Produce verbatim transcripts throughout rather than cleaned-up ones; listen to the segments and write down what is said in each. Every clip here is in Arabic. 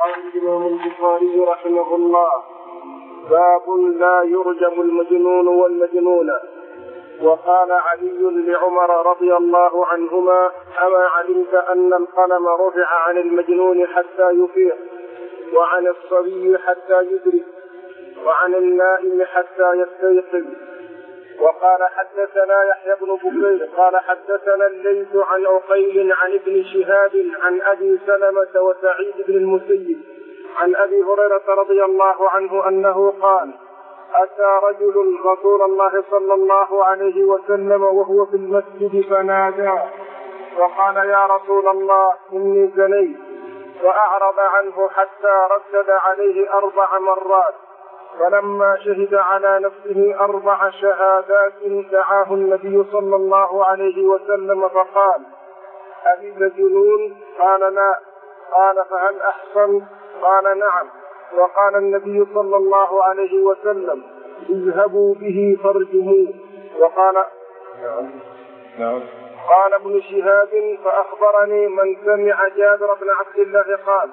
قال الإمام البخاري رحمه الله: باب لا يرجم المجنون والمجنون. وقال علي لعمر رضي الله عنهما: أما علمت أن القلم رفع عن المجنون حتى يفيق، وعن الصبي حتى يدرك، وعن النائم حتى يستيقظ. وقال حدثنا يحيى بن بكير قال حدثنا الليث عن عقيل عن ابن شهاب عن أبي سلمة وسعيد بن المسيب عن أبي هريرة رضي الله عنه أنه قال: أتى رجل رسول الله صلى الله عليه وسلم وهو في المسجد فنادى وقال: يا رسول الله إني زنيت، وأعرض عنه حتى ردد عليه أربع مرات، فلما شهد على نفسه أربع شهادات دعاه النبي صلى الله عليه وسلم فقال: أبي مجنون؟ قال: لا. قال: فهل أحصنت؟ قال: نعم. وقال النبي صلى الله عليه وسلم: اذهبوا به فارجموه. وقال نعم. قال ابن شهاب: فأخبرني من سمع جابر بن عبد الله قال: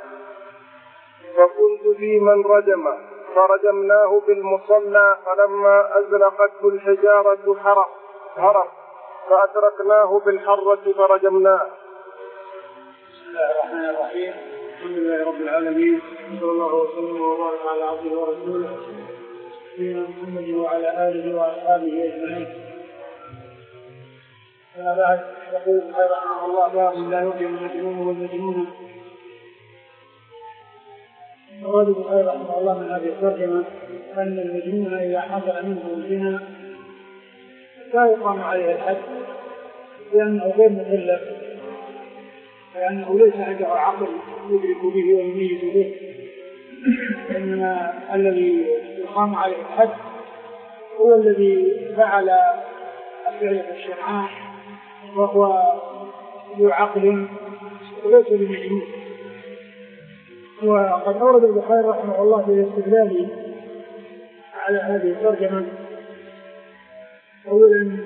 فكنت في من رجم فرجمناه بالمصلى، فلما أزلقته الحجارة حرق حرق فأتركناه بالحرة فرجمناه. بسم الله الرحمن الرحيم. الحمد لله رب العالمين، صلى الله وسلم وبارك على عبده ورسوله سيدنا محمد وعلى آله وأصحابه أجمعين. أما بعد، يقول البخاري رحمه الله: باب لا يرجم المجنون والمجنون. أراد البخاري رحمه الله من هذه الترجمة أن المجنون إذا حصل منه الزنا لا يقام عليه الحد، لأنه غير مكلف، لأنه ليس عنده عقل يدرك به ويميز به، إنما الذي يقام عليه الحد هو الذي فعل الفعل الشرعي وهو ذو عقل وليس بمجنون. وقد أورد البخاري رحمه الله في الاستدلال على هذه الترجمة أولا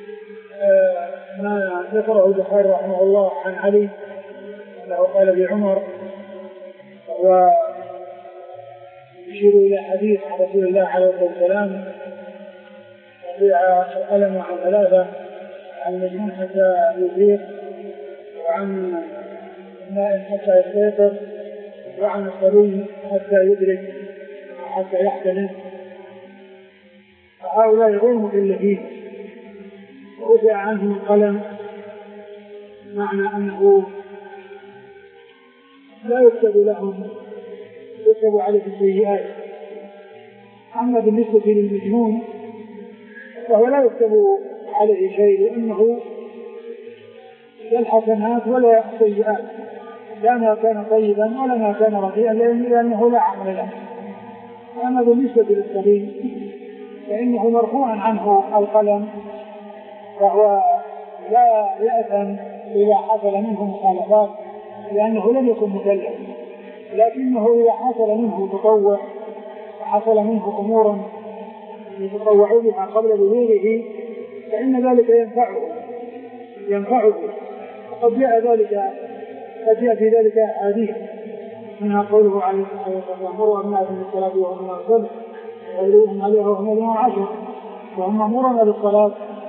ما ذكره البخاري رحمه الله عن علي أنه قال بعمر، ويشير إلى حديث عن رسول الله عليه الصلاة والسلام: رفع القلم عن ثلاثة، عن المجنون حتى يفيق، وعن النائم حتى يستيقظ، وعن الصبي حتى يدرك حتى يحتلم. فهؤلاء غير مكلفين، ورفع عنهم القلم، معنى أنه لا يكتب لهم، يكتب عليه السيئات. أما بالنسبة للمجنون فهو لا يكتب عليه شيء، لأنه لا الحسنات ولا السيئات، لا ما كان طيبا ولا ما كان رديئا، لأنه لا عقل له. أما بالنسبة للصبي فإنه مرفوع عنه القلم، فهو لا يأثم إذا حصل منه مخالفات، لأنه لم يكن مكلف، لكنه إذا حصل منه تطوع وحصل منه أمورا يتطوع بها قبل بلوغه فإن ذلك ينفعه ينفعه وقد جاء ذلك قد جاء في ذلك أحاديث، منها قوله عليه الصلاة والسلام: مروا أبناءكم بالصلاة وهم أبناء واضربوهم عليها وهم أبناء عشر، وهم مأمورون بالصلاة،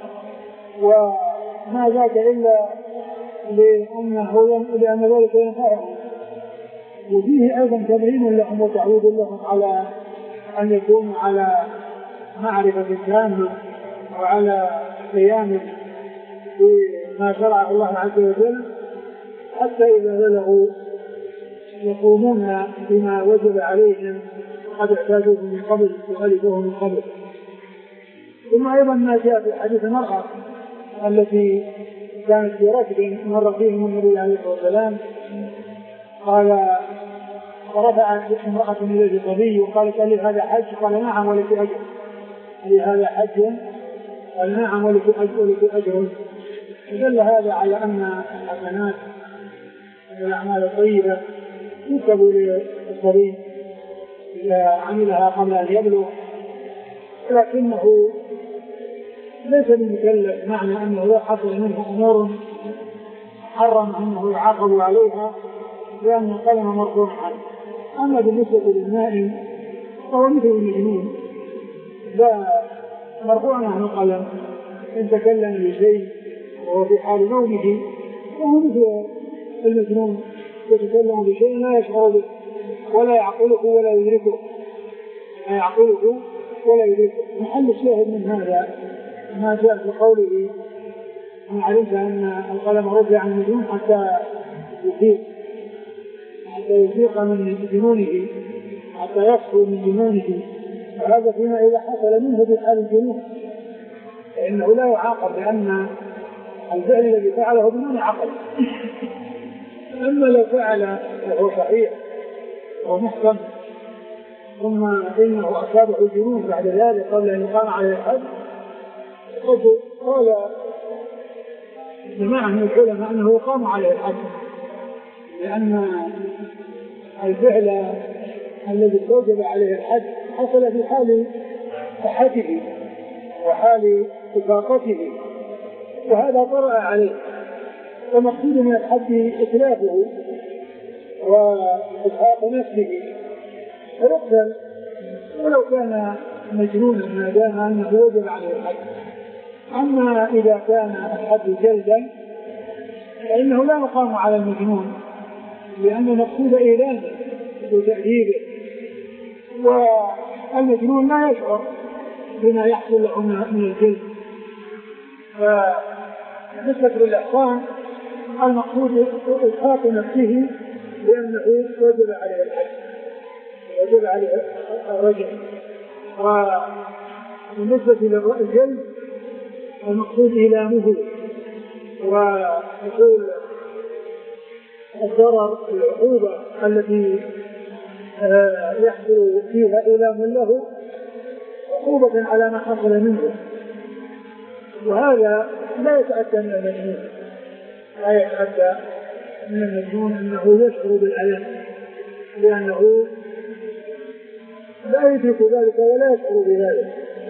وما ذاك إلا لأنه لأن ذلك ينفعهم. وفيه أيضا تمرين لهم وتعويد لهم على أن يكونوا على معرفة تامة وعلى قيام بما شرعه الله عز وجل، حتى إذا بلغوا يقومون بما وجب عليهم قد اعتادوه من قبل وغلبوه من قبل. ثم أيضا ما جاء في حديث المرأة التي كانت في ركب مر فيهم النبي عليه الصلاة والسلام، قال: فرفع امرأة إليه صبي وقالت: هل هذا حج؟ قال: نعم ولك أجر. هل هذا حج؟ قال: نعم ولك أجر. فدل هذا على أن الحسنات والأعمال الطيبة تكتب للصبي إذا عملها قبل أن يبلغ، لكنه ليس بمكلف، معنى أنه لا حصل منه أمور حرم أنه يعاقب عليها لأن القلم مرفوع عنه. أما بالنسبة للنائم فهو مثل المجنون لا مرفوع عنه القلم، إن تكلم بشيء وهو في حال نومه وهو مثل المجنون يتكلم بشيء لا يشعر به ولا يعقله ولا يدركه لا يعقله ولا يدركه. محل الشاهد من هذا ما جاء في قوله أنا علمت أن القلم رفع عن المجنون حتى يفيق حتى يفيق من جنونه حتى يصفو من جنونه، وهذا فيما إذا حصل منه بحال الجنون فإنه لا يعاقب لأن الفعل الذي فعله بدون عقل. أما لو فعل وهو صحيح ومحكم ثم إنه أصابه الجنون بعد ذلك قبل أن يقام عليه الحد، قال جماعة من العلماء أنه يقام عليه الحد لأن الفعل الذي توجب عليه الحد حصل في حال صحته وحال إفاقته وهذا طرأ عليه، ومقصود من الحد إتلافه وإسحاق نفسه فيقتل ولو كان مجنونا ما دام أنه وجب عليه الحد. أما إذا كان الحد جلدا فإنه لا يقام على المجنون لأن مقصود إيلامه وتأديبه، والمجنون لا يشعر بما يحصل له من الجلد. فنسبة للإحصان المقصود إسحاق نفسه لأنه وجب عليه الحد وجب عليه الرجم. وبالنسبة للجلد المقصود إيلامه وحصول الضرر العقوبة التي يحصل فيها إيلام له عقوبة على ما حصل منه، وهذا لا يتأتى من المجنون لا يتأتى من المجنون أنه يشعر بالألم لأنه لا يدرك ذلك ولا يشعر بذلك.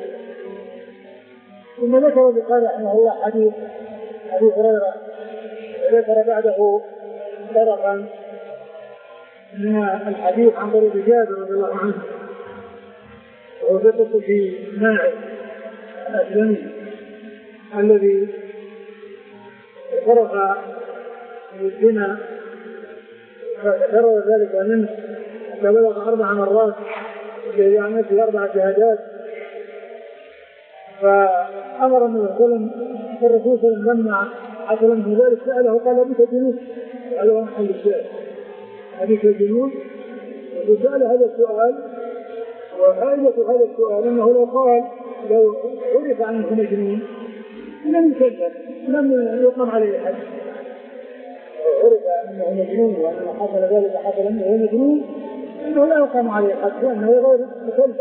ثم ذكر قال رحمه الله حديث أبي هريرة ذكر بعده طرقا من الحديث عن طريق جابر رضي الله عنه وهو ذكر في ماعز الأسلمي الذي فرغ من الزنا فكرر ذلك منه حتى بلغ أربع مرات الذي عن نفسه أربع شهادات. فأمر النبي صلى الله عليه وسلم الرسول صلى الله عليه وسلم لما حصل منه ذلك سأله قال أبيك جنون؟ قال له محل الشاهد أبيك جنون؟ وسأل هذا السؤال، وفائدة هذا السؤال أنه لو قال لو عرف عنه مجنون لم يكذب لم يقم عليه حد. عرف أنه مجنون وأنه حصل ذلك حصل أنه مجنون أنه لا يقام عليه حد لأنه غير مكذب.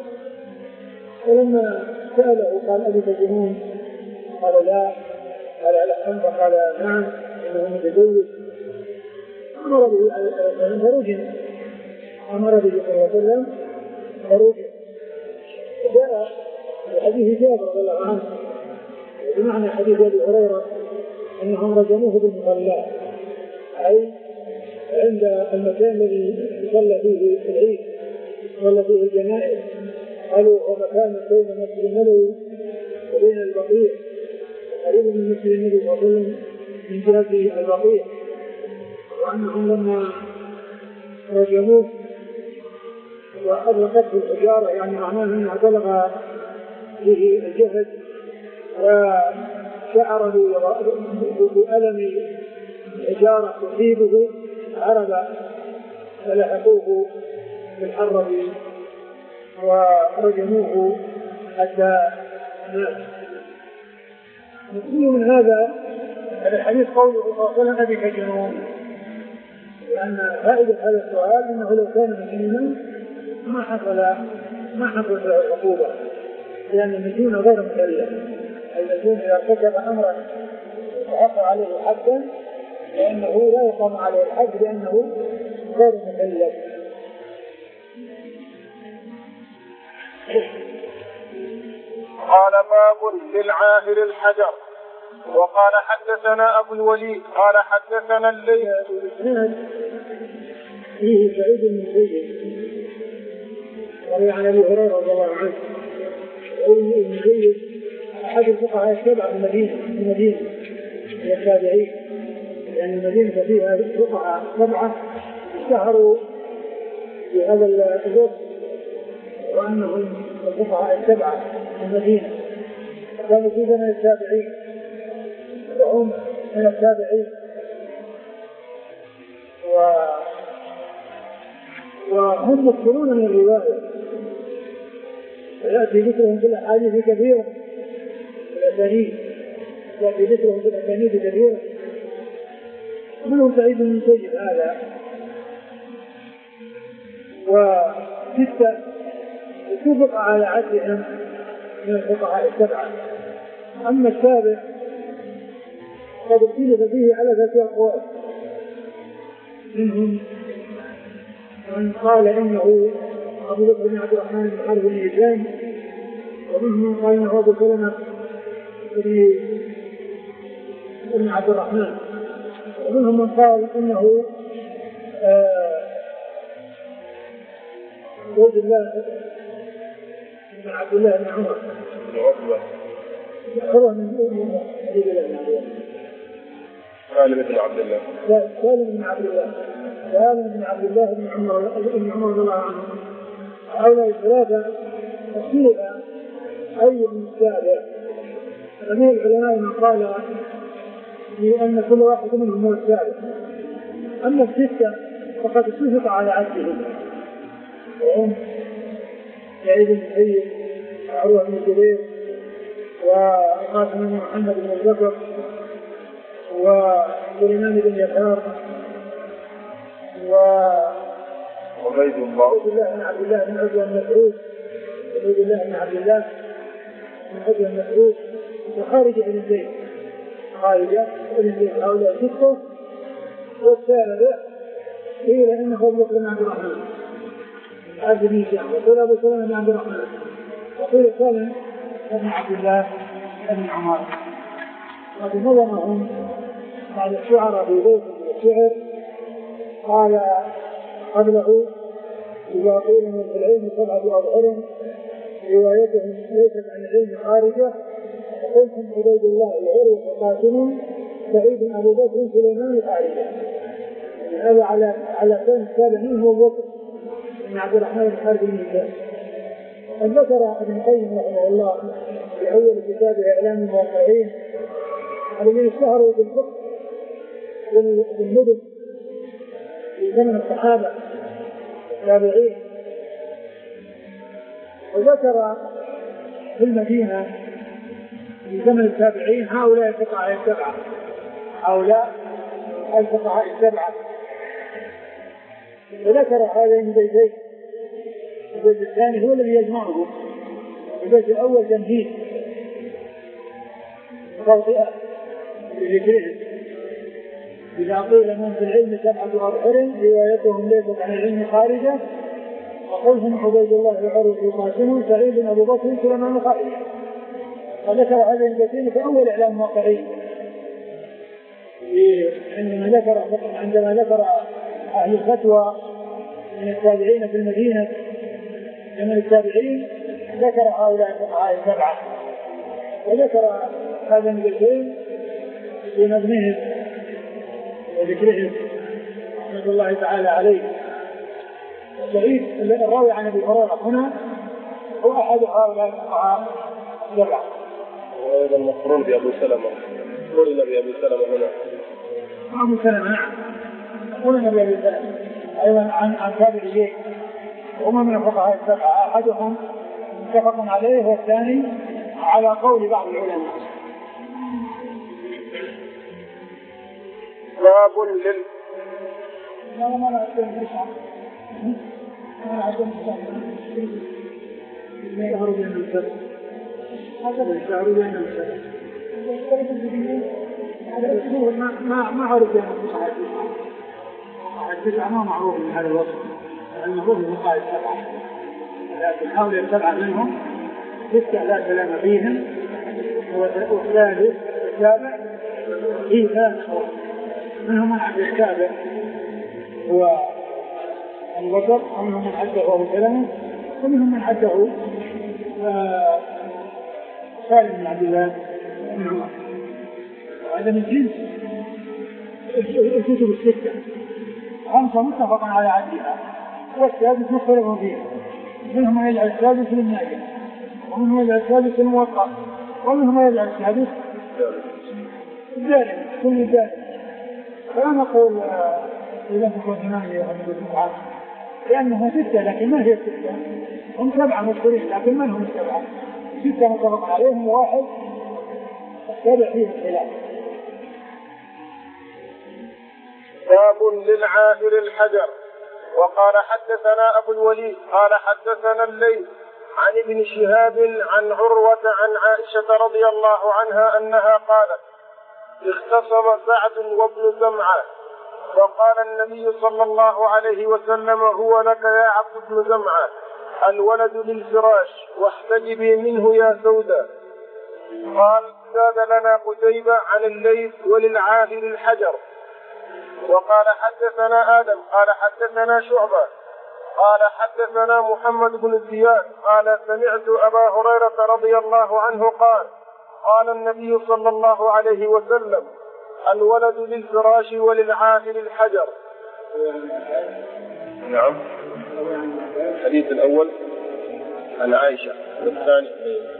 ولما سأله قال أبيك جنون؟ قال لا. قال ألحن؟ فقال نعم إنه متزوج. أمر به فرجم أمر به صلى الله عليه وسلم فرجم. جاء حديث جابر رضي الله عنه بمعنى حديث أبي هريرة أنهم رجموه بالمصلى أي عند المكان الذي يصلى فيه العيد صلى فيه الجنائز. قالوا هو مكان بين المسجد النبوي وبين البقيع قريب من مسجد النبي صلى الله عليه وسلم من جهة البقيع، وأنهم لما رجموه وأدركته الحجارة يعني معناه أنه بلغ به الجهد وشعر بألم الحجارة تصيبه عرب فلحقوه بالحرب ورجموه حتى مات. نقول من هذا الحديث قوله قال أبيك جنون، لأن فائدة هذا السؤال أنه لو كان مجنونا ما حصل ما حصل له العقوبة، لأن المجنون غير مكلف. المجنون إذا ارتكب أمرا وحق عليه حدا لأنه لا يقام عليه الحد لأنه غير مكلف. قال باب للعاهر الحجر. وقال حدثنا أبو الوليد قال حدثنا الليث. الإسناد فيه سعيد بن المسيب وروي عن ابي هريره رضي الله عنه. سعيد بن المسيب احد الفقهاء السبعه في المدينه في المدينه هي التابعين، لان المدينه فيها فقهاء سبعه اشتهروا في هذا الوقت وانهم الفقهاء السبعه في المدينه، كانوا في زمن التابعين وهم من التابعين و... وهم مكثرون من الروايه، وياتي ذكرهم في الاحاديث كثيرا في الاسانيد، ياتي ذكرهم في الاسانيد كثيرا. منهم سعيد بن المسيب هذا وستة اتفق على عدلهم من الفقهاء السبعة. أما السابع قد اختلف فيه على ثلاثة أقوال، منهم من قال إنه أبو بكر بن عبد الرحمن بن حرب بن هشام، ومنهم من قال إنه أبو سلمة بن عبد الرحمن، ومنهم من قال إنه عبد الله بن عبد الله بن عمر عروة من عبد الله بن عبد الله سالم بن عبد الله سالم بن عبد الله سالم بن عبد الله بن عمر بن عمر رضي الله عنه. هؤلاء الثلاثة اختلف أي من السابع، فمن العلماء من قال بأن كل واحد منهم هو السابع. أما الستة فقد اتفق على عدلهم، وهم سعيد بن المسيب وعروة بن الزبير وقاسم بن محمد بن البكر وسليمان بن يسار وعبيد الله بن عبد الله بن عتبة بن مسعود عبيد الله بن عبد الله بن عتبة بن مسعود وخارجة بن زيد خارجة بن زيد. هؤلاء ستة. والسابع قيل انه ابو بكر بن عبد الرحمن عبد بن هشام، وقيل ابو سلمة بن عبد الرحمن، وقيل سالم بن عبد الله بن عمر. وقد نظمهم بعد الشعراء في بيت من الشعر قال قبله: إذا قيل من العلم سبعة أبحر روايتهم ليست عن العلم خارجة، فقلتم عبيد الله العروة قاسم سعيد أبو بكر سليمان خارجة. هذا على على كون السابعين هو بكر بن عبد الرحمن بن حرب بن هشام. قد ذكر ابن القيم رحمه الله في أول كتابه إعلام الموقعين الذين اشتهروا بالفقه والمدن في زمن الصحابة التابعين، وذكر في المدينة في زمن التابعين هؤلاء الفقهاء السبعة هؤلاء الفقهاء السبعة وذكر هذين البيتين. البيت الثاني هو الذي يجمعه، البيت الأول تمهيد توطئة لذكرهم: إذا قيل من في العلم سبعة أبحر روايتهم ليست عن العلم خارجة، وقولهم عبيد الله العروة قاسم سعيد أبو بكر سليمان خارجة. فذكر هذين البيتين في أول إعلام الموقعين عندما ذكر عندما ذكر أهل الفتوى من التابعين في المدينة من التابعين ذكر هؤلاء الفقهاء السبعة، وذكر هذين البيتين في نظمهم وذكرهم رحمة الله تعالى عليه. سعيد الراوي عن ابي هريره هنا هو احد هؤلاء الفقهاء السبعه. وأيضا مقرون بأبو سلمة، قرن بأبي سلمة هنا. أبو سلمة نعم، قرن بأبي سلمة أيضا عن عن تابعين هم من الفقهاء السبعة، أحدهم متفق عليه والثاني على قول بعض العلماء. باب لل لا ما لا أتكلم بشعر ما أتكلم بشعر ما يهرب من السبب هذا الشعر بين السبب هذا الأسلوب ما ما ما عرف بين الفقهاء التسعة ما معروف من هذا الوصف، المفروض الفقهاء السبعة، لكن هؤلاء السبعة منهم ستة لا كلام فيهم، والثالث السابع فيه ثلاث منهم عبد السابع هو البصر، ومنهم من حده أبو سلمة، ومنهم من حده آه سالم بن عبد الله بن عمر. وهذا من جنس الكتب الستة، خمسة متفق على عدلها، والسادس مختلف فيه، منهم من يجعل السادس للناجح، ومنهم من يجعل السادس للموقع، ومنهم من يجعل السادس الدارم، كل الدارم. فلا نقول إذا تكون ثمانية وعدد السبعات، لأنها ستة لكن ما هي ستة، هم سبعة مشهورين لكن من هم السبعة؟ ستة متفق عليهم واحد السابع فيه الخلاف. باب للعاهر الحجر. وقال حدثنا أبو الوليد قال حدثنا الليث عن ابن شهاب عن عروة عن عائشة رضي الله عنها أنها قالت: اختصم سعد وابن زمعة فقال النبي صلى الله عليه وسلم: هو لك يا عبد بن زمعة، الولد للفراش واحتجبي منه يا سودة. قال: زاد لنا قتيبة عن الليث وللعاهر الحجر. وقال حدثنا آدم قال حدثنا شعبة قال حدثنا محمد بن زياد قال سمعت أبا هريرة رضي الله عنه قال: قال النبي صلى الله عليه وسلم: الولد للفراش وللعاهر الحجر. نعم. الحديث الأول عن عائشة، والثاني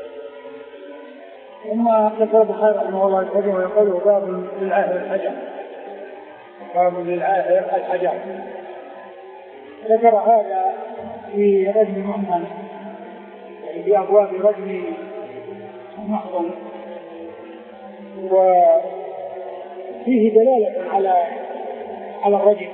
ثم ذكر البخاري رحمه الله الحجر ويقول: باب للعاهر الحجر. باب للعاهر الحجر. ذكر هذا في رجم مؤمن، يعني في أبواب رجم محضن، وفيه دلالة على على الرجم،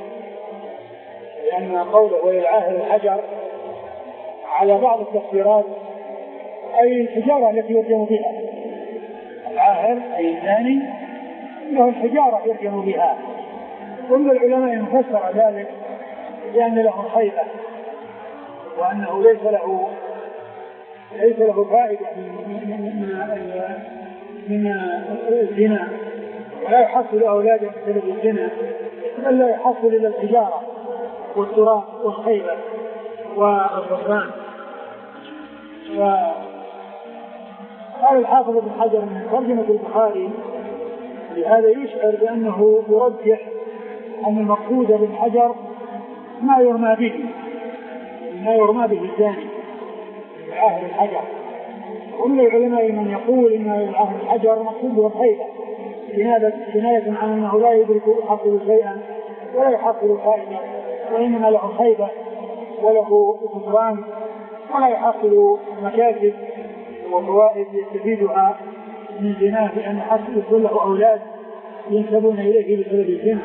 لأن قوله وللعاهر الحجر على بعض التفسيرات أي الحجارة التي يرجم بها. العاهر أي الثاني له الحجارة يرجم بها. ومن العلماء من فسر ذلك لأن له خيبة، وأنه ليس له ليس له فائدة من الزنا، ولا يحصل أولاده بسبب الزنا، بل لا يحصل إلا الحجارة والتراب والخيبة والغفران. قال الحافظ ابن حجر من ترجمة البخاري: لهذا يشعر بأنه يرجح أن المقصود بالحجر ما يرمى به ما يرمى به الزاني، العاهر الحجر. ومن العلماء من يقول إن العاهر الحجر مقصود به الخيبة، كناية عن أنه لا يدرك يحصل شيئا ولا يحصل فائدة، وإنما له خيبة وله غفران ولا يحصل مكاسب وفوائد يستفيدها من زناه، بأن يحصل له أولاد ينسبون إليه بسبب الزنا.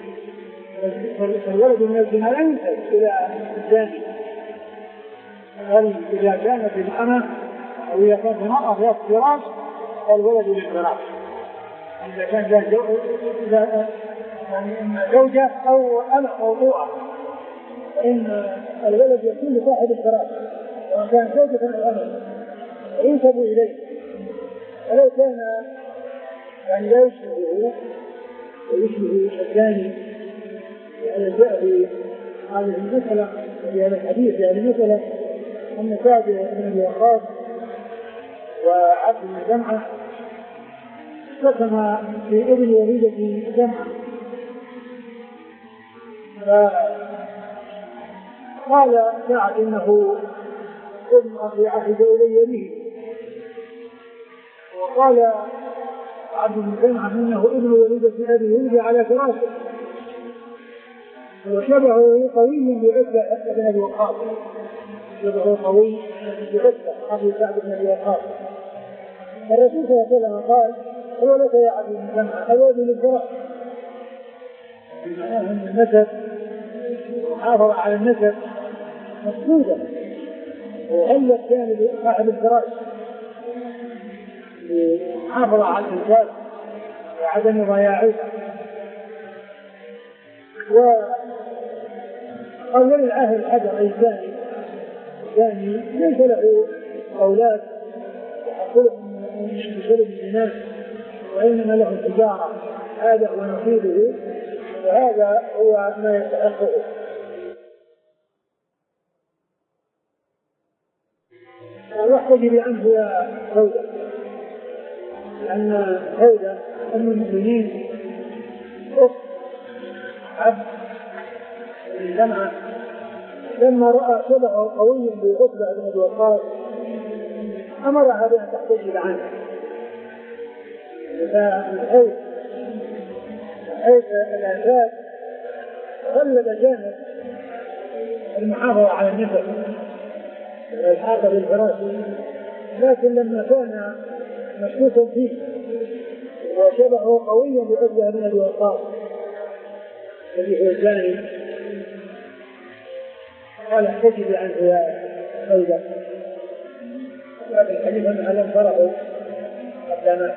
فالولد من الزنا لا ينسب إلى الزاني، بل إذا كانت الأمة أو إذا كانت المرأة ذات فراش فالولد للفراش. إذا كان ذات زوجة أو أمة موضوعة إن الولد يكون لصاحب الفراش، وإن كان زوجة أو أمة ينسب إليه. ولو كان يعني لا يشبهه ويشبه الثاني، يعني جاء في هذه المسألة في هذا الحديث يعني مثلا أن سعد بن أبي وقاص وعبد بن زمعة سكن في ابن وليدة زمعة، فقال سعد إنه ابن أخي عهد إلي به، وقال عبد بن زمعة إنه ابن وليدة أبي ولد على فراشه، وشبهه قوي بعتبة بن أبي وقاص، شبهه قوي بعتبة أخي سعد بن أبي وقاص. الرسول صلى الله عليه وسلم قال: هو لك يا عبد بن زمعة الولد للفراش، معناه أن النسب محافظة على النسب مقصودة، وهل كان صاحب الفراش محافظة على الإنسان وعدم ضياعها. وقال للعاهر الحجر أي الزاني الزاني ليس له أولاد يحصلهم بسبب الزنا، وإنما له الحجارة، هذا هو نصيبه وهذا هو ما يستحقه. واحتجب عنه يا هودة، لأن هودة أم المؤمنين أخت عبد الجمعة لما رأى شبهه قوي بعتبة بن أبي وقاص أمرها بأن تحتجب عنه. فالحيث حيث الآفات غلب جانب المحافظة على النسب والحاطة بالفراسي، لكن لما كان مشكوكا فيه وشبهه قويا بعتبة بن أبي وقاص الذي هو الزاني قال احتجب عنه يا سودة. لكن الحديث أنها لم تره حتى مات.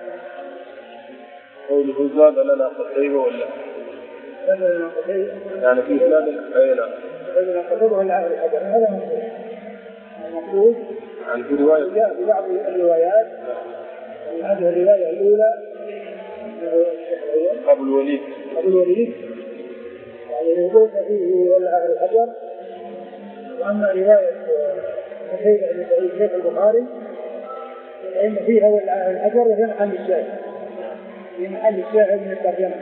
قوله زاد لنا قتيبة ولا لنا قتيبة يعني في إسناد أين لنا قتيبة ولا أهل الحجر. هذا المقصود عن في رواية جاء في بعض الروايات. هذه الرواية الأولى أبو الوليد أبو الوليد يعني يقول فيه ولا أهل الحجر. وأما رواية قتيبة بن سعيد شيخ البخاري فإن فيها ولا أهل الحجر وفي محل الشاهد في محل الشاهد من الترجمة.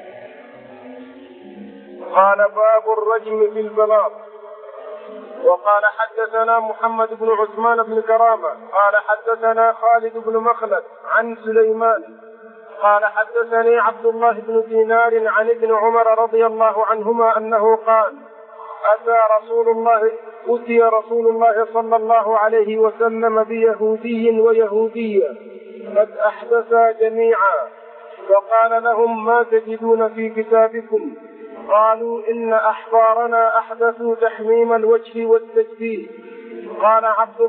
قال باب الرجم في البلاط. وقال حدثنا محمد بن عثمان بن كرامة قال حدثنا خالد بن مخلد عن سليمان قال حدثني عبد الله بن دينار عن ابن عمر رضي الله عنهما أنه قال أتى رسول الله أتي رسول الله صلى الله عليه وسلم بيهودي ويهودية قد أحدثا جميعا فقال لهم ما تجدون في كتابكم؟ قالوا إن أحبارنا أحدثوا تحميم الوجه والتجبيه قال عبد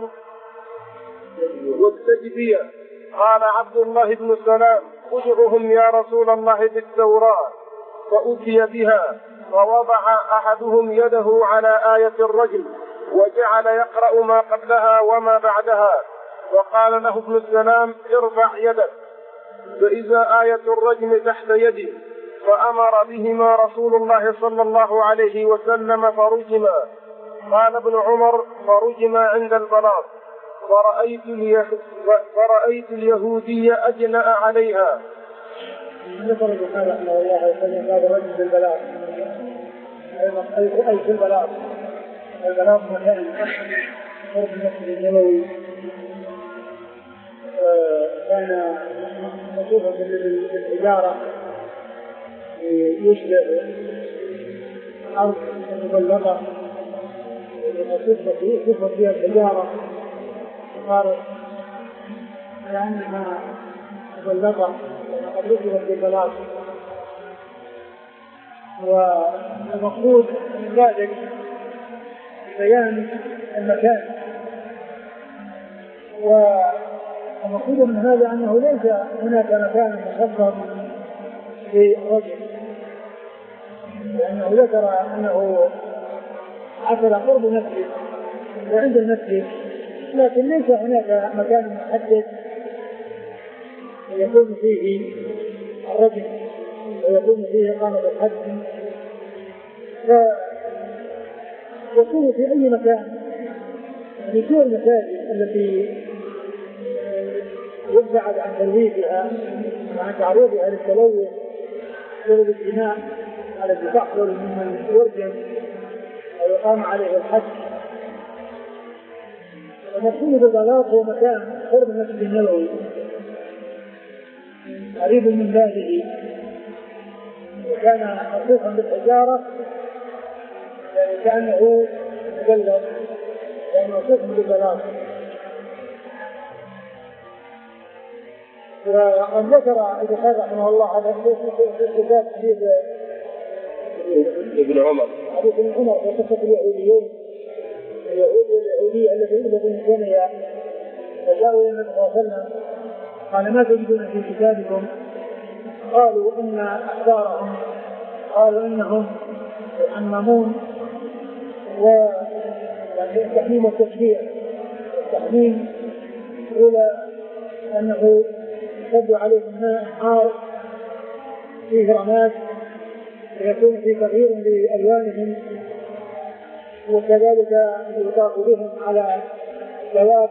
والتجبيه قال عبد الله بن سلام ادعهم يا رسول الله بالتوراة. فأتي بها فوضع أحدهم يده على آية الرجم وجعل يقرأ ما قبلها وما بعدها وقال له ابن السلام ارفع يدك فإذا آية الرجم تحت يده فأمر بهما رسول الله صلى الله عليه وسلم فرجما. قال ابن عمر فرجما عند البلاط فرأيت, فرأيت اليهودي أجنأ عليها. ذكر البخاري رحمه الله وسلم باب الرجم بالبلاط أي في البلاط. البلاط مكان قرب المسجد النبوي كان مصوفا بالحجارة يشبه أرض مبلغة وصفت فيها الحجارة صارت كأنها مبلغة وقد ركبت بالبلاط. والمقصود من ذلك بيان المكان. والمقصود من هذا أنه ليس هناك مكان مخصص للرجل، لأنه ذكر أنه عثر قرب المسجد وعند المسجد، لكن ليس هناك مكان محدد يكون فيه الرجل ويكون فيه إقامة الحد، فيكون في أي مكان في سوى المساجد التي يبعد عن تلويثها وعن تعرضها للتلوث بسبب الدماء التي تحصل ممن يرجم أو يقام عليه الحد. المقصود بالبلاط هو مكان قرب المسجد النبوي قريب من بابه، وكان مصفوفا بالحجارة يعني كأنه مجلد يعني مصفوفا بالبلاط. وقد ذكر البخاري رحمه الله هذا في كتاب حديث ابن عمر حديث ابن عمر في قصة اليهوديين اليهود واليهودية الذين كانوا فجاءوا إلى النبي صلى الله عليه وسلم قال ما تجدون في كتابكم؟ قالوا إن أحبارهم قالوا إنهم يحممون والتحميم والتشبيع. التحميم إلى أنه يشد عليهم ماء حار فيه رماد ويكون في تغيير لألوانهم، وكذلك يطاف بهم على دواب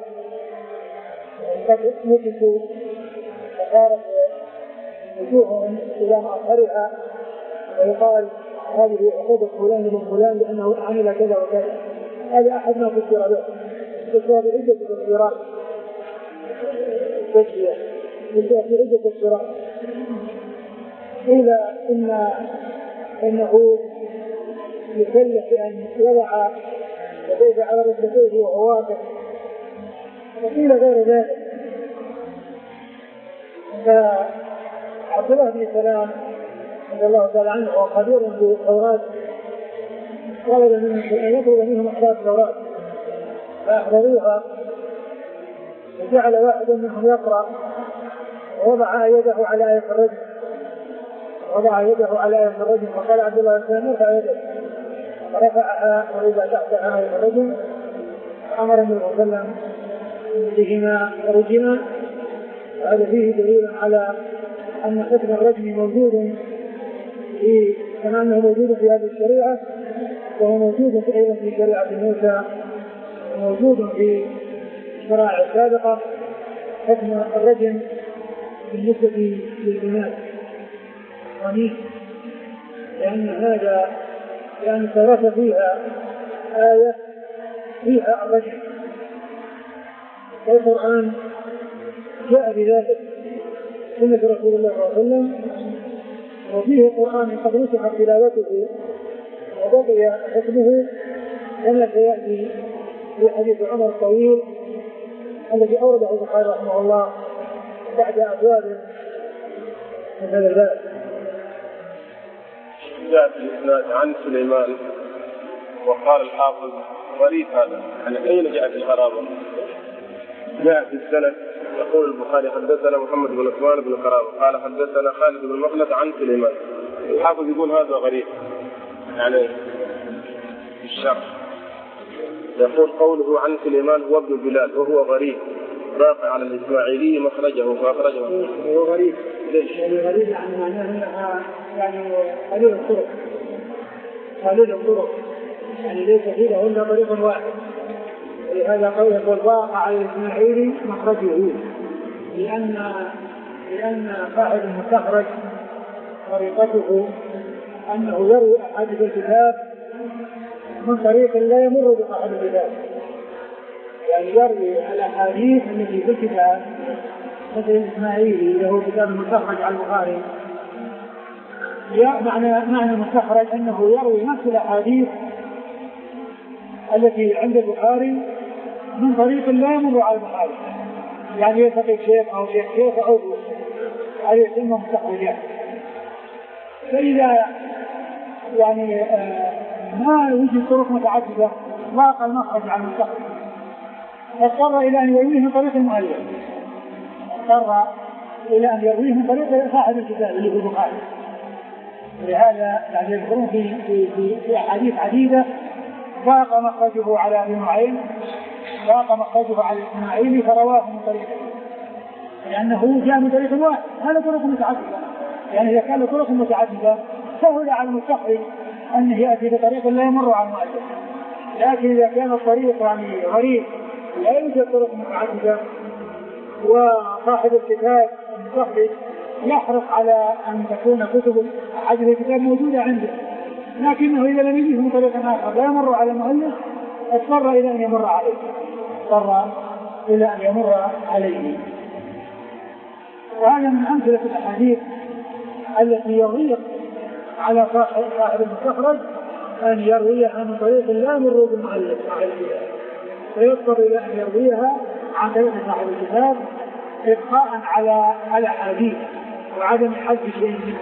قد نكسوا فصارت وجوههم إلى مأخرها، ويقال هذه عقوبة فلان من فلان لأنه عمل كذا وكذا. هذا أحد ما فسر به، فسر بعدة تفسيرات تسوية، فسر بعدة تفسيرات. قيل إن إنه يكلف بأن يضع يديه على ركبتيه وهو واقف، وقيل غير ذلك. فعبد الله بن سلام رضي الله تعالى عنه هو خبير بالتوراة، طلب منهم أن يطلب منهم إحداث التوراة فأحضروها، وجعل واحد منهم يقرأ ووضع يده على آية الرجم وضع يده على آية الرجم فقال عبد الله بن سلام ارفع يده، فرفعها وإذا تحتها آية الرجم أمر النبي صلى الله عليه وسلم بهما رجما. هذا فيه دليل على أن حكم الرجم موجود في كما أنه موجود في هذه الشريعة، وهو موجود في أيضا في شريعة موسى، وموجود في الشرائع السابقة حكم الرجم بالنسبة للإناث ونيس، لأن هذا لأن ثبت فيها آية فيها الرجم، والقرآن جاء بذلك سنة رسول الله صلى الله عليه وسلم، وفيه القرآن قد نسخ تلاوته وبقي حكمه كما سيأتي في حديث عمر الطويل الذي أورده البخاري رحمه الله بعد أبواب من هذا الباب. جاء في الإسناد عن سليمان وقال الحافظ غريب هذا، عن أين جاء في الغرابة؟ جاء في السند يقول البخاري حدثنا محمد بن عثمان بن قرابة قال حدثنا خالد بن مخلد عن سليمان. الحافظ يقول هذا غريب يعني الشرح، يقول قوله عن سليمان هو ابن بلال وهو غريب باقي على الإسماعيلي مخرجه فأخرجه. هو غريب ليش؟ يعني غريب يعني معناه أنها يعني قليل الطرق قليل الطرق يعني ليس فيه إلا طريق واحد، ولهذا قوله يقول باقي على الإسماعيلي مخرجه، لأن لأن صاحب المستخرج طريقته أنه يروي أحاديث الكتاب من طريق لا يمر بصاحب الكتاب، يعني يروي الأحاديث التي في الكتاب مثل الإسماعيلي له كتاب المستخرج على البخاري، معنى معنى المستخرج أنه يروي نفس الأحاديث التي عند البخاري من طريق لا يمر على البخاري، يعني يلتقي شيخ أو شيخ شيخ أو هذا يسمى مستخرجات. فإذا يعني آه ما يوجد طرق متعددة ضاق المخرج على المستخرج، اضطر إلى أن يرويه من طريق المؤلف، اضطر إلى أن يرويه من طريق صاحب الكتاب اللي في البخاري. ولهذا يعني يذكرون في في في, في أحاديث عديدة ضاق مخرجه على ابن معين، ضاق مخرجه على الإسماعيلي فرواه من طريقه، لأنه جاء من طريق واحد. هذا طرق متعددة، يعني إذا كان طرق متعددة سهل على المستخرج أنه يأتي بطريق لا يمر على المؤلف، لكن إذا كان الطريق يعني غريب لا يوجد طرق متعددة وصاحب الكتاب المستخرج يحرص على أن تكون كتب حديث الكتاب موجودة عنده، لكنه إذا لم يجد من طريق آخر لا يمر على المؤلف اضطر إلى أن يمر عليه اضطر إلى أن يمر عليه. وهذا من أمثلة الأحاديث التي يضيق على صاحب المستخرج أن يرويها من طريق لا يمر بالمؤلف صاحب الكتاب، فيضطر إلى أن يرويها عن طريق صاحب الكتاب إبقاء على الأحاديث وعدم حذف شيء منه.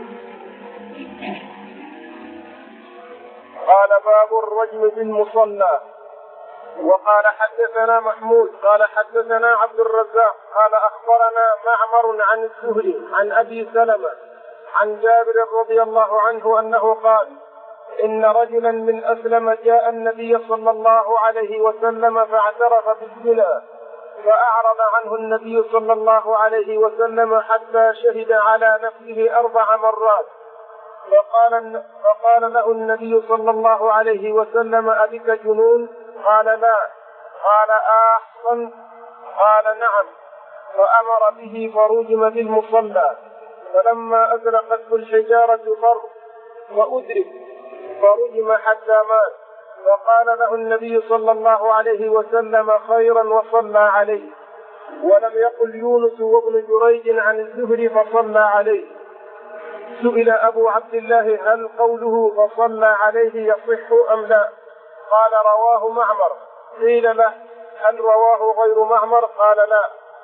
قال باب الرجم بالمصلى. وقال حدثنا محمود قال حدثنا عبد الرزاق قال أخبرنا معمر عن الزهري عن أبي سلمة عن جابر رضي الله عنه أنه قال إن رجلا من أسلم جاء النبي صلى الله عليه وسلم فاعترف بالزنا، فأعرض عنه النبي صلى الله عليه وسلم حتى شهد على نفسه أربع مرات، فقال, فقال له النبي صلى الله عليه وسلم أبك جنون؟ قال لا. قال أحسن؟ قال نعم. فأمر به فرجم في المصلى، فلما أزرقته الحجارة فر وأدرك فرجم حتى مات. فقال له النبي صلى الله عليه وسلم خيرا وصلى عليه. ولم يقل يونس وابن جريج عن الزهري فصلى عليه. سئل أبو عبد الله هل قوله فصلى عليه يصح أم لا؟ قال رواه معمر. قيل له هل رواه غير معمر؟ قال لا.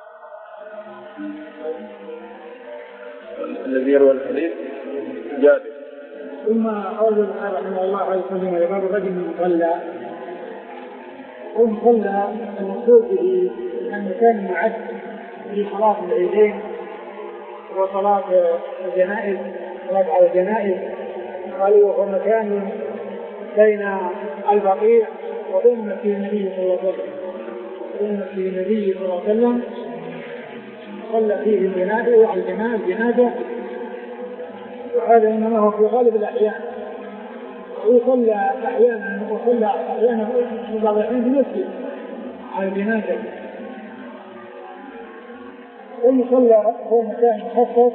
الذي يروي الحديث جابر. ثم قول البخاري رحمه الله عليه وسلم لباب الرجل مصلى. ومصلى المقصود به أن كان معد في صلاة العيدين وصلاة الجنائز، صلاة على الجنائز، قالوا وهو مكان بين البقيع وبين مسجد النبي صلى الله عليه وسلم، بين مسجد النبي صلى الله عليه وسلم صلى فيه الجنازة وعلى الجنازة، وهذا إنما هو في غالب الأحيان، ويصلى أحيانا وصلى أحيانا في بعض الأحيان في المسجد على الجنازة. ويصلى هو مكان مخصص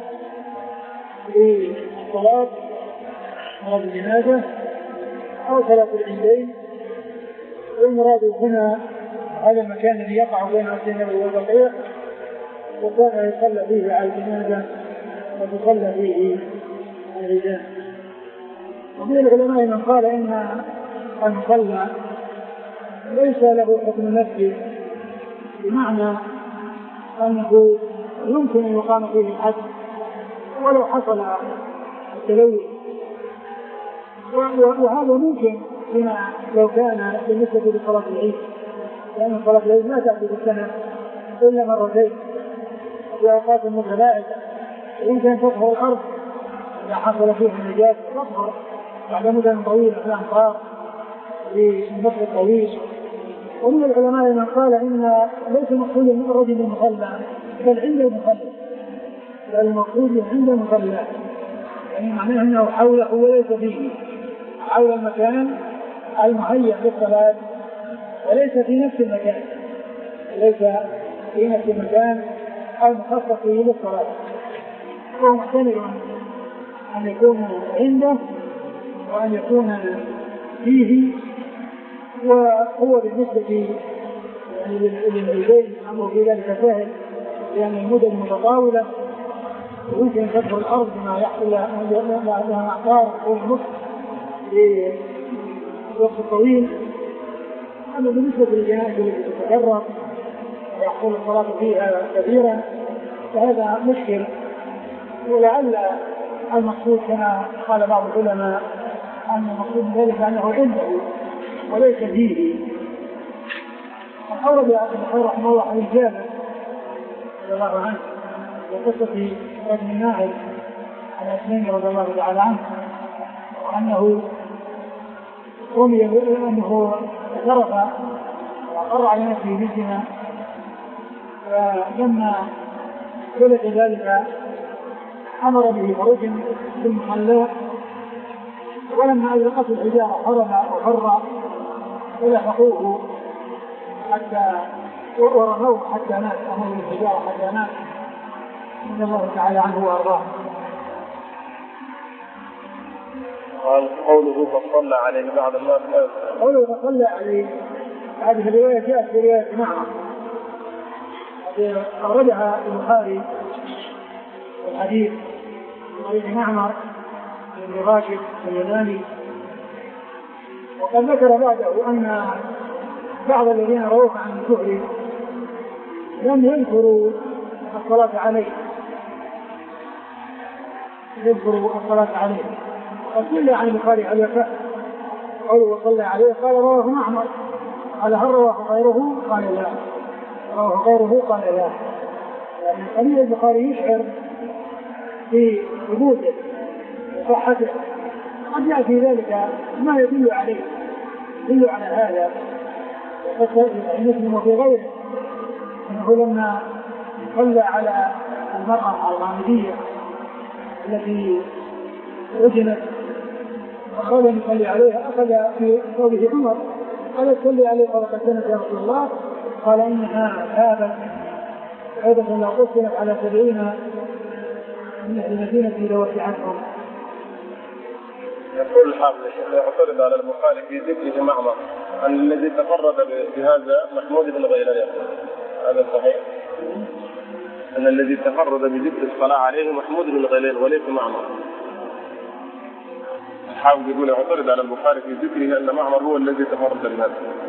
للصلاة على الجنازة أو صلاة العيدين. والمراد هنا هذا المكان الذي يقع بين الجنة والبقيع، وكان يصلى فيه على الجنازة وتصلى فيه الرجال. ومن العلماء من قال إن المصلى ليس له حكم نفسي، بمعنى أنه يمكن أن يقام فيه الحد ولو حصل التلوث، وهذا ممكن بما لو كان بالنسبة لصلاة العيد، لأن صلاة العيد لا تأتي بالسنة إلا مرتين في أوقات متباعدة، يمكن أن تظهر الأرض إذا حصل فيها النجاسة تظهر بعد مدة طويلة في الأمطار للمدة الطويل. ومن العلماء من قال إن ليس مقصود من الرجل المصلى بل عند المصلى، بل المقصود عند المصلى، يعني معناه أنه حوله وليس فيه، حول المكان المهيأ للصلاة وليس في نفس المكان، ليس في نفس المكان المخصص فيه للصلاة. وهو محتمل أن يكون عنده وأن يكون فيه، وهو بالنسبة للعيدين أمر في ذلك سهل، لأن المدة متطاولة ويمكن أن تدخل الأرض بما يحصل لها أعطار أو نصف لوقت طويل. أما بالنسبة للجنائز التي تتكرر ويحصل الصلاة فيها كثيرا فهذا مشكل. ولعل المقصود كما قال بعض العلماء أن المقصود ذلك أنه عنده وليس فيه. أورد البخاري رحمه الله عن جابر رضي الله عنه وقصة رجل ناعم على اثنين رضي الله تعالى عنه، وأنه رمي أنه اعترف وأقر على نفسه بالزنا، فلما ثبت ذلك أمر به فرجم في المصلى، ولما أزرقته الحجارة هرب وفر فلحقوه حتى ورموه حتى مات، أمر الحجارة حتى مات، رضي الله تعالى عنه وأرضاه. قال قوله فصلى عليه بعض الناس، قوله فصلى عليه هذه الرواية جاءت في رواية معمر أوردها البخاري الحديث رواية معمر بن راشد اليماني. وقد ذكر بعده أن بعض الذين رووا عن الزهري لم يذكروا الصلاة عليه، يذكروا الصلاة عليه. فقيل عن البخاري هل يصح قوله وصلى عليه؟ قال رواه معمر. قال هل رواه غيره؟ قال لا. رواه غيره؟ قال لا. يعني قليل البخاري يشعر في ثبوته وصحته، قد يأتي ذلك ما يدل عليه، يدل على هذا. وقد مسلم في غيره أنه لما صلى على المرأة الغامدية التي وجنت وقال أن يصلي عليها أخذ في ثوبه عمر قال صلي عليه قال قد كانت يا رسول الله قال إنها ثابت عودة لو قسمت على سبعين من أهل المدينة لو وسعتهم. يقول الحافظ اعترض على البخاري في ذكره معمر أن الذي تفرد بهذا محمود بن غيلان، هذا صحيح؟ أن الذي تفرد بذكر الصلاة عليه محمود بن غيلان وليس معمر. الحافظ يقول اعترض على البخاري في ذكره أن معمر هو الذي تفرد بهذا.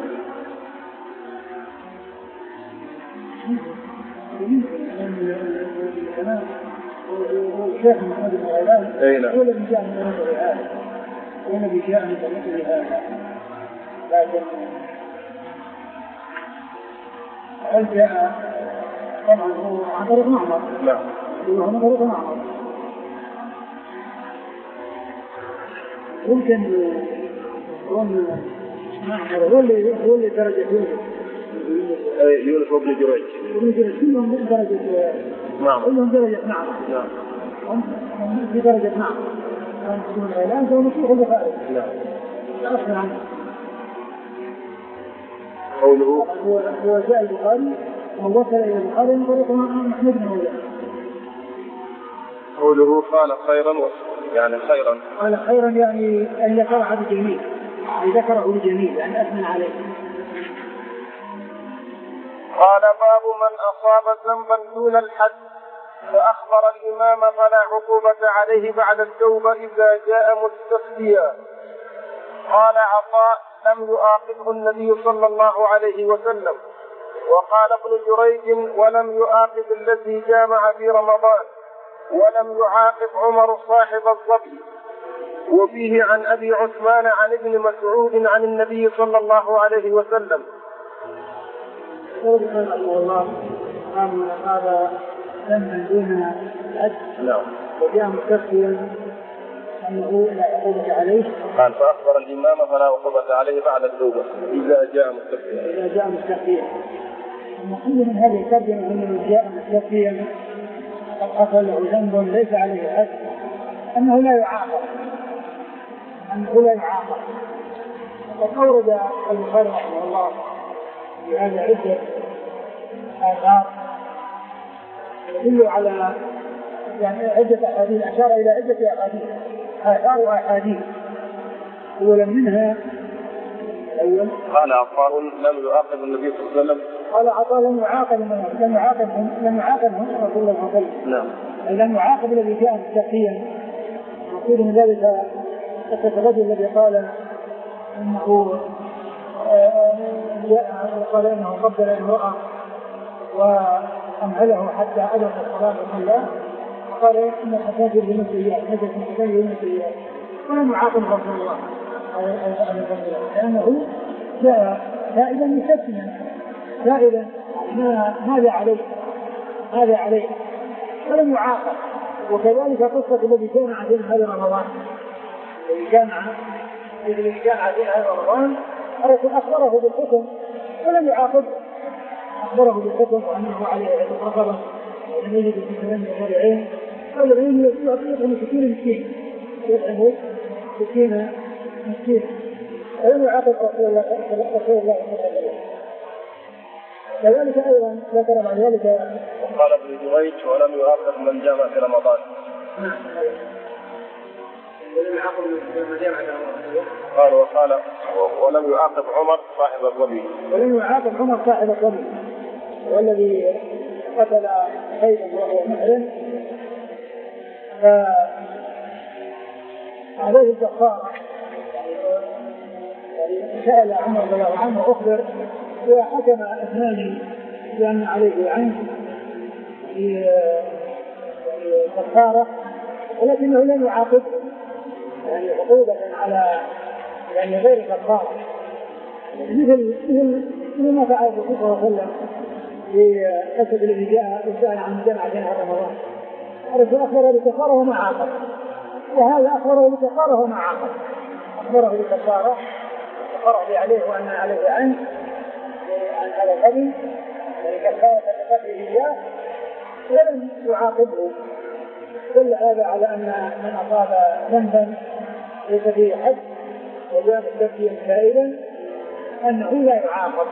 الشيخ محمود بن غيلان هو الذي جاء من طريق هذا هو الذي جاء من طريق هذا، لكن هل جاء طبعا هو عن طريق معمر؟ لا هو عن طريق معمر. يمكن يكون معمر هو اللي هو اللي درجة يونس يونس وابن جريج كلهم درجة نعم كلهم درجة نعم نعم هم في درجة نعم هم الآن سوى مسيح البخاري نعم أصلا عنه قوله هو هو جاء البخاري ووصل إلى البخاري من طريق محمود بن غيلان. قوله قال خيرا يعني خيرا قال خيرا يعني أن ذكرها بجميل أي ذكره بجميل يعني أثنى عليه. قال باب من أصاب ذنبا دون الحد فأخبر الإمام فلا عقوبة عليه بعد التوبة إذا جاء مستفتيا. قال عطاء لم يعاقبه النبي صلى الله عليه وسلم. وقال ابن جريج ولم يعاقب الذي جامع في رمضان ولم يعاقب عمر صاحب الظبي. وفيه عن أبي عثمان عن ابن مسعود عن النبي صلى الله عليه وسلم. يقول رحمه الله قام هذا ذنبا دون الحد وجاء مستفتيا أنه لا عقوبة عليه. قال فأخبر الإمام فلا عقوبة عليه بعد التوبة إذا جاء مستفتيا. إذا جاء مستفتيا المقصود من هذه الترجمة أنه جاء مستفتيا قد حصل له ذنب ليس عليه حد أنه لا يعاقب أنه لا يعاقب. وقد أورد البخاري رحمه الله في هذا عدة آثار تدل على يعني عدة أحاديث أشار إلى عدة أحاديث آثار وأحاديث. أولا منها الأول قال عطاء لم يعاقب النبي صلى الله عليه وسلم. قال عطاء لم يعاقب لم يعاقبهم لم يعاقبهم رسول الله صلى الله عليه وسلم. نعم لم يعاقب الذي جاء مستقيا. يقول من ذلك قصة الرجل الذي قال إنه قال إنه قبل امرأة وأمهله حتى أدرك الصلاة بالله وقال إن الحسنات يذهبن السيئات نجد الحسنات يذهبن السيئات ولم يعاقب رسول الله لأنه جاء تائبا مستثنيا تائبا ما ماذا عليه ماذا عليه ولم يعاقب. وكذلك قصة الذي كان عدين هذا رمضان الذي كان الذي كان عدين هذا رمضان الرسول أخبره بالحكم ولم يعاقب أخبره بالحكم وأنه عليه عدة رقبة ولم يجد في كلام الشارعين والذين يطلقون ستين مسكين يطعمه ستين مسكين ولم يعاقب رسول الله صلى الله عليه وسلم. كذلك أيضا ذكر بعد ذلك وقال ابن جريج ولم يعاقب من جامع في رمضان. ولم يعاقب من جامع في رمضان. قال وقال ولم يعاقب عمر صاحب الظبي. ولم يعاقب عمر صاحب الظبي والذي قتل خيبا وهو محرم فعليه الكفارة. سأل عمر رضي الله عنه أخبر وحكم اثنان بأن عليه عين في كفارة ولكنه لم يعاقب يعني عقوبة على يعني غير كفارة مثل مثل مثل ما فعل الرسول صلى الله عليه وسلم في قصة الذي جاء وسأل عن جمع بين رمضان. الرسول أخبره بكفارة وما عاقب وهذا أخبره بكفارة وما عاقب. أخبره بكفارة فرض عليه وأن عليه عين عن هذا الغني يعني كفارة لقتله إياه ولم يعاقبه كل هذا على أن من أصاب ذنبا ليس فيه حد وجاء التبكي سائلا أنه لا يعاقب.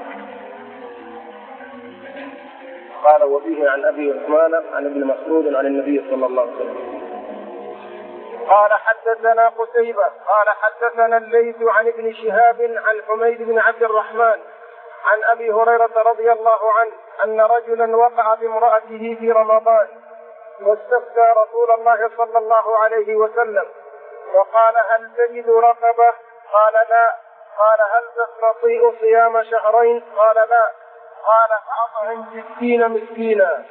قال وفيه عن أبي عثمان عن ابن مسعود عن النبي صلى الله عليه وسلم قال حدثنا قتيبة قال حدثنا الليث عن ابن شهاب عن حميد بن عبد الرحمن عن أبي هريرة رضي الله عنه أن رجلا وقع بامرأته في رمضان واستفتى رسول الله صلى الله عليه وسلم وقال هل تجد رقبة؟ قال لا. قال هل تستطيع صيام شهرين؟ قال لا. قال فأطعم ستين مسكينا.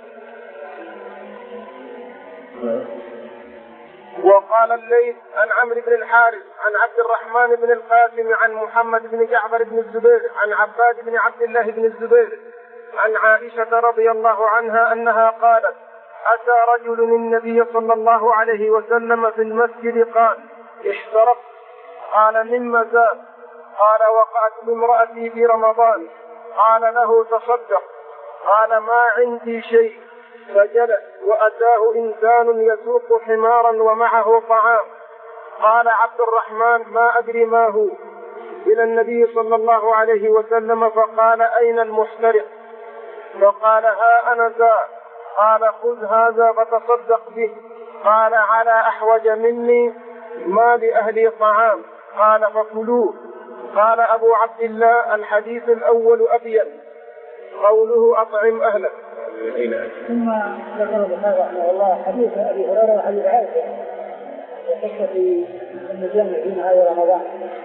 وقال الليث عن عمرو بن الحارث عن عبد الرحمن بن القاسم عن محمد بن جعفر بن الزبير عن عباد بن عبد الله بن الزبير عن عائشة رضي الله عنها أنها قالت أتى رجل النبي صلى الله عليه وسلم في المسجد قال احترقت. قال مما زاد؟ قال وقعت بامرأتي في رمضان. قال له تصدق. قال ما عندي شيء. فجلس وأتاه إنسان يسوق حمارا ومعه طعام. قال عبد الرحمن ما أدري ما هو إلى النبي صلى الله عليه وسلم فقال أين المحترق؟ فقال ها أنا ذا. قال خذ هذا فتصدق به. قال على أحوج مني ما لأهلي طعام. قال فكلوه. قال أبو عبد الله الحديث الأول أبين قوله أطعم أهلك. ثم ذكر البخاري رحمه الله حديث أبي هريرة وحديث عائشة وقصة النجام في نهاية رمضان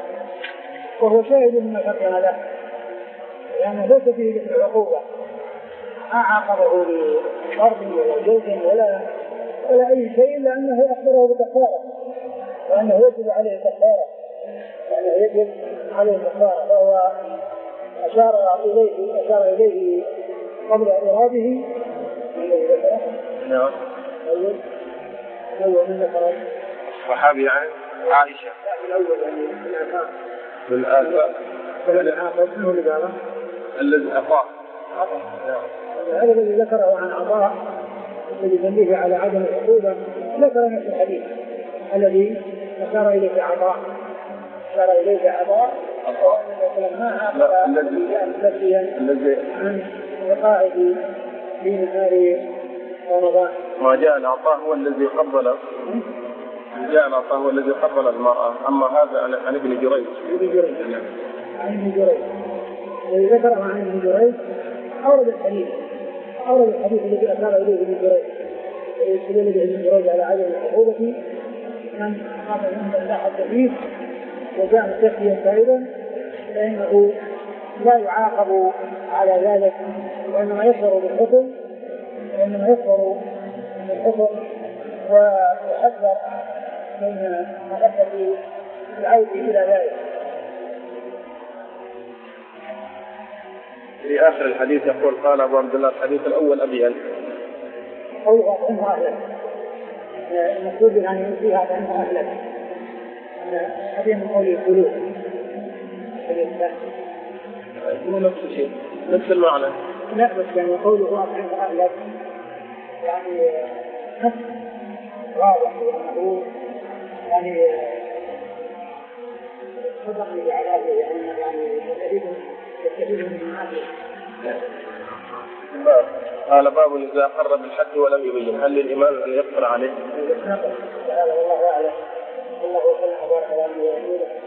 وهو شاهد مما ذكر له لأنه ليس فيه ذكر العقوبة ما عاقبه بضرب ولا جلد ولا ولا أي شيء لأنه أخبره بكفارة وأنه يجب عليه كفارة وأنه يجب عليه كفارة فهو أشار إليه أشار إليه قبل إراده الذي ذكره. نعم. أول أول من ذكره. صحابي يعني عائشة. الأول يعني الآثار. بالآثار. بالآثار شنو اللي قاله؟ الذي أطاع. هذا الذي ذكره عن عطاء الذي تنبيه على عدم العقوبة ذكر نفس الحديث الذي أشار إليه في عطاء أشار إليه في عطاء ما عاقب الذي عن وقائه في نهار رمضان. ما جاء العطاء هو الذي قبل جاء العطاء هو الذي قبل المرأة. أما هذا عن ابن جريج. ابن جريج عن ابن جريج الذي ذكره عن ابن جريج أورد الحديث أورد الحديث الذي أشار إليه ابن جريج ويستدل به ابن جريج على عدم العقوبة من هذا من لا حد فيه وجاء مستثنيا فائدا فإنه لا يعاقب على ذلك وإنما يصبر بالحكم وإنما يصبر بالحكم ويحذر من مخافة العودة إلى ذلك. في آخر الحديث يقول قال أبو عبد الله الحديث الأول أبين قوله أطعمه أهلك المقصود يعني فيها أطعمه أهلك هذه من قول القلوب مو نفس الشيء نفس المعنى. لا بس يعني قوله أطعمه أهلك يعني نفس واضح وأنه يعني صدقني على هذا يعني يعني يستفيد من معاده. قال باب إذا أقر بالحد ولم يبين هل للإمام أن يقر عليه؟ والله أعلم. الله وسلم وبارك على نبينا